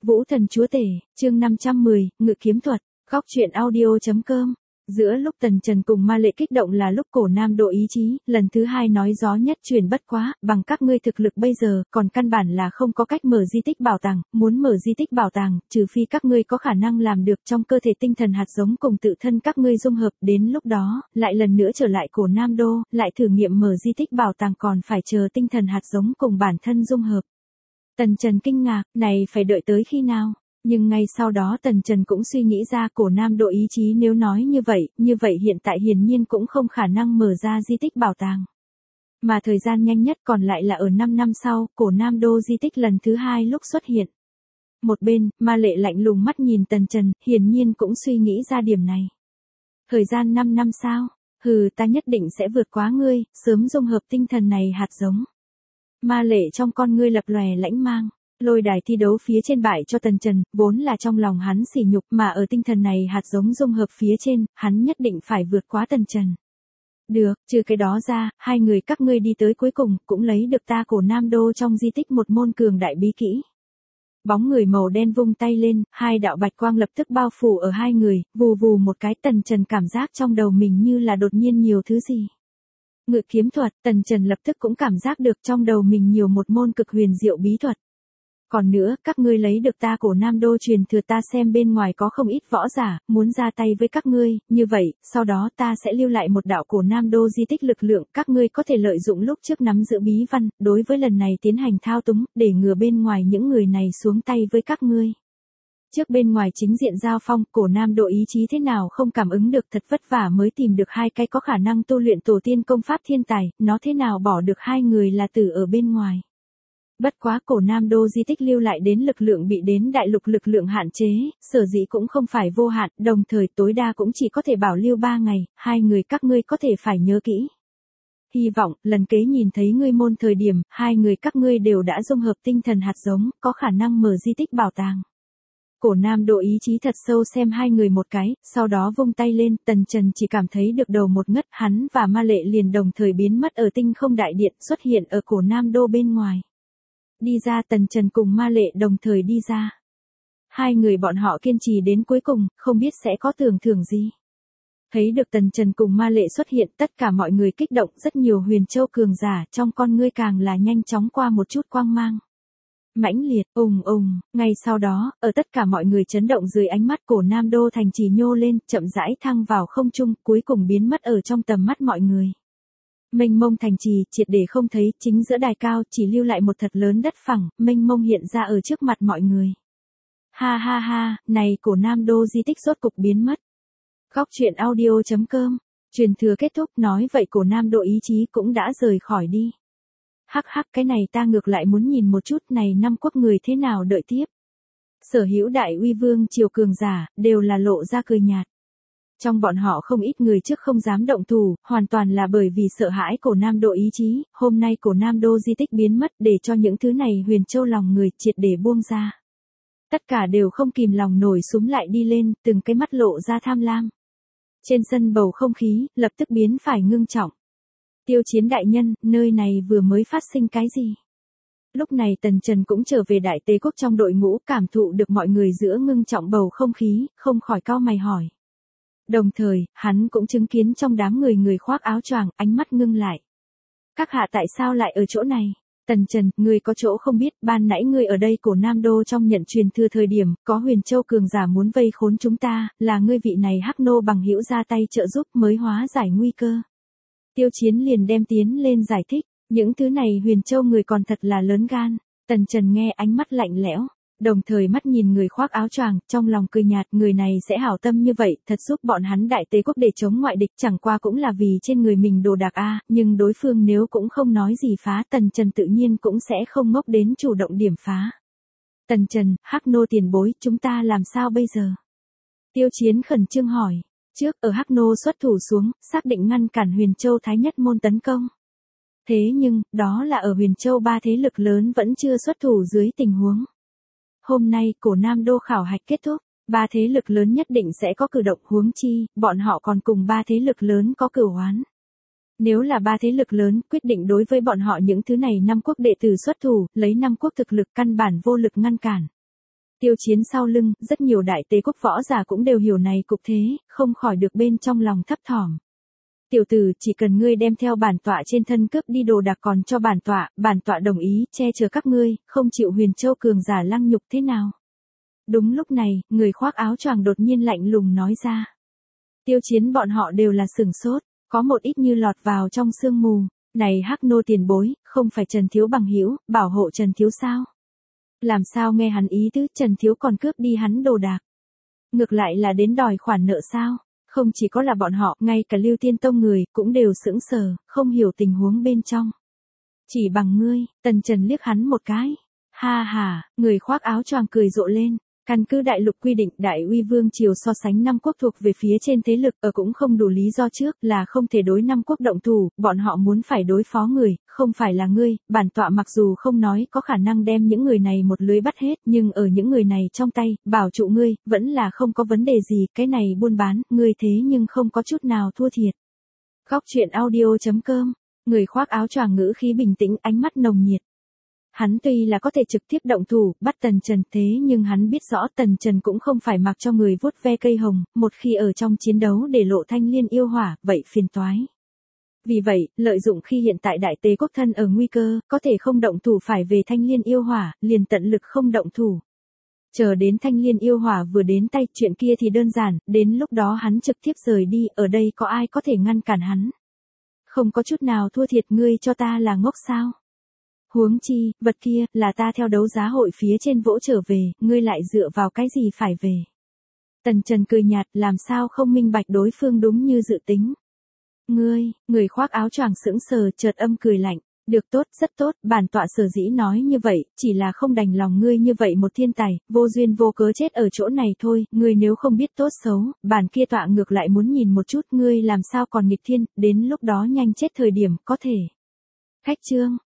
Vũ thần chúa tể, chương 510, ngự kiếm thuật, góc truyện audio.com. Giữa lúc Tần Trần cùng Ma Lệ kích động là lúc Cổ Nam độ ý chí, lần thứ hai nói gió nhất truyền bất quá, bằng các ngươi thực lực bây giờ, còn căn bản là không có cách mở di tích bảo tàng, muốn mở di tích bảo tàng, trừ phi các ngươi có khả năng làm được trong cơ thể tinh thần hạt giống cùng tự thân các ngươi dung hợp, đến lúc đó, lại lần nữa trở lại Cổ Nam đô, lại thử nghiệm mở di tích bảo tàng còn phải chờ tinh thần hạt giống cùng bản thân dung hợp. Tần Trần kinh ngạc, này phải đợi tới khi nào? Nhưng ngay sau đó Tần Trần cũng suy nghĩ ra Cổ Nam độ ý chí nếu nói như vậy hiện tại hiển nhiên cũng không khả năng mở ra di tích bảo tàng. Mà thời gian nhanh nhất còn lại là ở 5 năm sau, Cổ Nam đô di tích lần thứ hai lúc xuất hiện. Một bên, Ma Lệ lạnh lùng mắt nhìn Tần Trần, hiển nhiên cũng suy nghĩ ra điểm này. Thời gian 5 năm sao? Hừ, ta nhất định sẽ vượt quá ngươi, sớm dung hợp tinh thần này hạt giống. Ma Lệ trong con ngươi lập lòe lãnh mang. Lôi đài thi đấu phía trên bại cho Tần Trần, vốn là trong lòng hắn sỉ nhục mà ở tinh thần này hạt giống dung hợp phía trên, hắn nhất định phải vượt quá Tần Trần. Được, trừ cái đó ra, hai người các ngươi đi tới cuối cùng, cũng lấy được ta Cổ Nam đô trong di tích một môn cường đại bí kỹ. Bóng người màu đen vung tay lên, hai đạo bạch quang lập tức bao phủ ở hai người, vù vù một cái Tần Trần cảm giác trong đầu mình như là đột nhiên nhiều thứ gì. Ngự kiếm thuật, Tần Trần lập tức cũng cảm giác được trong đầu mình nhiều một môn cực huyền diệu bí thuật. Còn nữa, các ngươi lấy được ta Cổ Nam đô truyền thừa ta xem bên ngoài có không ít võ giả, muốn ra tay với các ngươi, như vậy, sau đó ta sẽ lưu lại một đạo Cổ Nam đô di tích lực lượng, các ngươi có thể lợi dụng lúc trước nắm giữ bí văn, đối với lần này tiến hành thao túng, để ngừa bên ngoài những người này xuống tay với các ngươi. Trước bên ngoài chính diện giao phong, Cổ Nam độ ý chí thế nào không cảm ứng được thật vất vả mới tìm được hai cái có khả năng tu luyện tổ tiên công pháp thiên tài, nó thế nào bỏ được hai người là tử ở bên ngoài. Bất quá Cổ Nam đô di tích lưu lại đến lực lượng bị đến đại lục lực lượng hạn chế, sở dĩ cũng không phải vô hạn, đồng thời tối đa cũng chỉ có thể bảo lưu 3 ngày, hai người các ngươi có thể phải nhớ kỹ. Hy vọng, lần kế nhìn thấy ngươi môn thời điểm, hai người các ngươi đều đã dung hợp tinh thần hạt giống, có khả năng mở di tích bảo tàng. Cổ Nam độ ý chí thật sâu xem hai người một cái, sau đó vung tay lên, Tần Trần chỉ cảm thấy được đầu một ngất, hắn và Ma Lệ liền đồng thời biến mất ở tinh không đại điện, xuất hiện ở Cổ Nam đô bên ngoài. Đi ra Tần Trần cùng Ma Lệ đồng thời đi ra. Hai người bọn họ kiên trì đến cuối cùng, không biết sẽ có tưởng thưởng gì. Thấy được Tần Trần cùng Ma Lệ xuất hiện, tất cả mọi người kích động, rất nhiều huyền châu cường giả, trong con ngươi càng là nhanh chóng qua một chút quang mang. Mãnh liệt, ngay sau đó, ở tất cả mọi người chấn động dưới ánh mắt Cổ Nam đô thành trì nhô lên, chậm rãi thăng vào không trung, cuối cùng biến mất ở trong tầm mắt mọi người. Mênh mông thành trì, triệt để không thấy, chính giữa đài cao, chỉ lưu lại một thật lớn đất phẳng, mênh mông hiện ra ở trước mặt mọi người. Ha ha ha, này Cổ Nam đô di tích rốt cục biến mất. Góc truyện audio.com, truyền thừa kết thúc, nói vậy Cổ Nam độ ý chí cũng đã rời khỏi đi. Hắc hắc, cái này ta ngược lại muốn nhìn một chút này năm quốc người thế nào đợi tiếp. Sở hữu đại uy vương triều cường giả, đều là lộ ra cười nhạt. Trong bọn họ không ít người trước không dám động thủ, hoàn toàn là bởi vì sợ hãi Cổ Nam độ ý chí, hôm nay Cổ Nam đô di tích biến mất để cho những thứ này huyền châu lòng người triệt để buông ra. Tất cả đều không kìm lòng nổi súm lại đi lên, từng cái mắt lộ ra tham lam. Trên sân bầu không khí, lập tức biến phải ngưng trọng. Tiêu Chiến đại nhân, nơi này vừa mới phát sinh cái gì? Lúc này Tần Trần cũng trở về Đại Tề quốc trong đội ngũ, cảm thụ được mọi người giữa ngưng trọng bầu không khí, không khỏi cau mày hỏi. Đồng thời, hắn cũng chứng kiến trong đám người khoác áo choàng, ánh mắt ngưng lại. Các hạ tại sao lại ở chỗ này? Tần Trần, ngươi có chỗ không biết, ban nãy ngươi ở đây Cổ Nam đô trong nhận truyền thừa thời điểm, có huyền châu cường giả muốn vây khốn chúng ta, là ngươi vị này hắc nô bằng hữu ra tay trợ giúp mới hóa giải nguy cơ. Tiêu Chiến liền đem tiến lên giải thích, những thứ này huyền châu người còn thật là lớn gan. Tần Trần nghe ánh mắt lạnh lẽo. Đồng thời mắt nhìn người khoác áo choàng, trong lòng cười nhạt, người này sẽ hảo tâm như vậy, thật giúp bọn hắn Đại Tề quốc để chống ngoại địch, chẳng qua cũng là vì trên người mình đồ đạc nhưng đối phương nếu cũng không nói gì phá, Tần Trần tự nhiên cũng sẽ không ngốc đến chủ động điểm phá. Tần Trần, hắc nô tiền bối, chúng ta làm sao bây giờ? Tiêu Chiến khẩn trương hỏi, trước ở hắc nô xuất thủ xuống, xác định ngăn cản Huyền Châu Thái Nhất môn tấn công. Thế nhưng, đó là ở Huyền Châu ba thế lực lớn vẫn chưa xuất thủ dưới tình huống. Hôm nay, Cổ Nam đô khảo hạch kết thúc, ba thế lực lớn nhất định sẽ có cử động, huống chi, bọn họ còn cùng ba thế lực lớn có cửu oán. Nếu là ba thế lực lớn, quyết định đối với bọn họ những thứ này năm quốc đệ tử xuất thủ, lấy năm quốc thực lực căn bản vô lực ngăn cản. Tiêu Chiến sau lưng, rất nhiều đại tế quốc võ giả cũng đều hiểu này cục thế, không khỏi được bên trong lòng thấp thỏm. Tiểu tử, chỉ cần ngươi đem theo bản tọa trên thân cướp đi đồ đạc còn cho bản tọa đồng ý, che chở các ngươi, không chịu Huyền Châu cường giả lăng nhục thế nào. Đúng lúc này, người khoác áo choàng đột nhiên lạnh lùng nói ra. Tiêu Chiến bọn họ đều là sửng sốt, có một ít như lọt vào trong sương mù. Này Hắc nô tiền bối, không phải Trần Thiếu bằng hữu, bảo hộ Trần Thiếu sao? Làm sao nghe hắn ý tứ, Trần Thiếu còn cướp đi hắn đồ đạc. Ngược lại là đến đòi khoản nợ sao? Không chỉ có là bọn họ, ngay cả Lưu Tiên Tông người, cũng đều sững sờ, không hiểu tình huống bên trong. Chỉ bằng ngươi, Tần Trần liếc hắn một cái. Ha ha, người khoác áo choàng cười rộ lên. Căn cứ đại lục quy định, Đại Uy Vương triều so sánh 5 quốc thuộc về phía trên thế lực, ở cũng không đủ lý do trước là không thể đối 5 quốc động thủ, bọn họ muốn phải đối phó người, không phải là ngươi, bản tọa mặc dù không nói có khả năng đem những người này một lưới bắt hết, nhưng ở những người này trong tay, bảo trụ ngươi, vẫn là không có vấn đề gì, cái này buôn bán, ngươi thế nhưng không có chút nào thua thiệt. Góc truyện audio.com, người khoác áo choàng ngữ khí bình tĩnh, ánh mắt nồng nhiệt. Hắn tuy là có thể trực tiếp động thủ, bắt Tần Trần thế nhưng hắn biết rõ Tần Trần cũng không phải mặc cho người vuốt ve cây hồng, một khi ở trong chiến đấu để lộ thanh liên yêu hỏa, vậy phiền toái. Vì vậy, lợi dụng khi hiện tại đại tế quốc thân ở nguy cơ, có thể không động thủ phải về thanh liên yêu hỏa, liền tận lực không động thủ. Chờ đến thanh liên yêu hỏa vừa đến tay, chuyện kia thì đơn giản, đến lúc đó hắn trực tiếp rời đi, ở đây có ai có thể ngăn cản hắn. Không có chút nào thua thiệt, ngươi cho ta là ngốc sao? Huống chi, vật kia, là ta theo đấu giá hội phía trên vỗ trở về, ngươi lại dựa vào cái gì phải về. Tần Trần cười nhạt, làm sao không minh bạch đối phương đúng như dự tính. Người khoác áo choàng sững sờ, chợt âm cười lạnh. Được tốt, rất tốt, bản tọa sở dĩ nói như vậy, chỉ là không đành lòng ngươi như vậy một thiên tài, vô duyên vô cớ chết ở chỗ này thôi, ngươi nếu không biết tốt xấu, bản kia tọa ngược lại muốn nhìn một chút ngươi làm sao còn nghịch thiên, đến lúc đó nhanh chết thời điểm, có thể. Khách chương.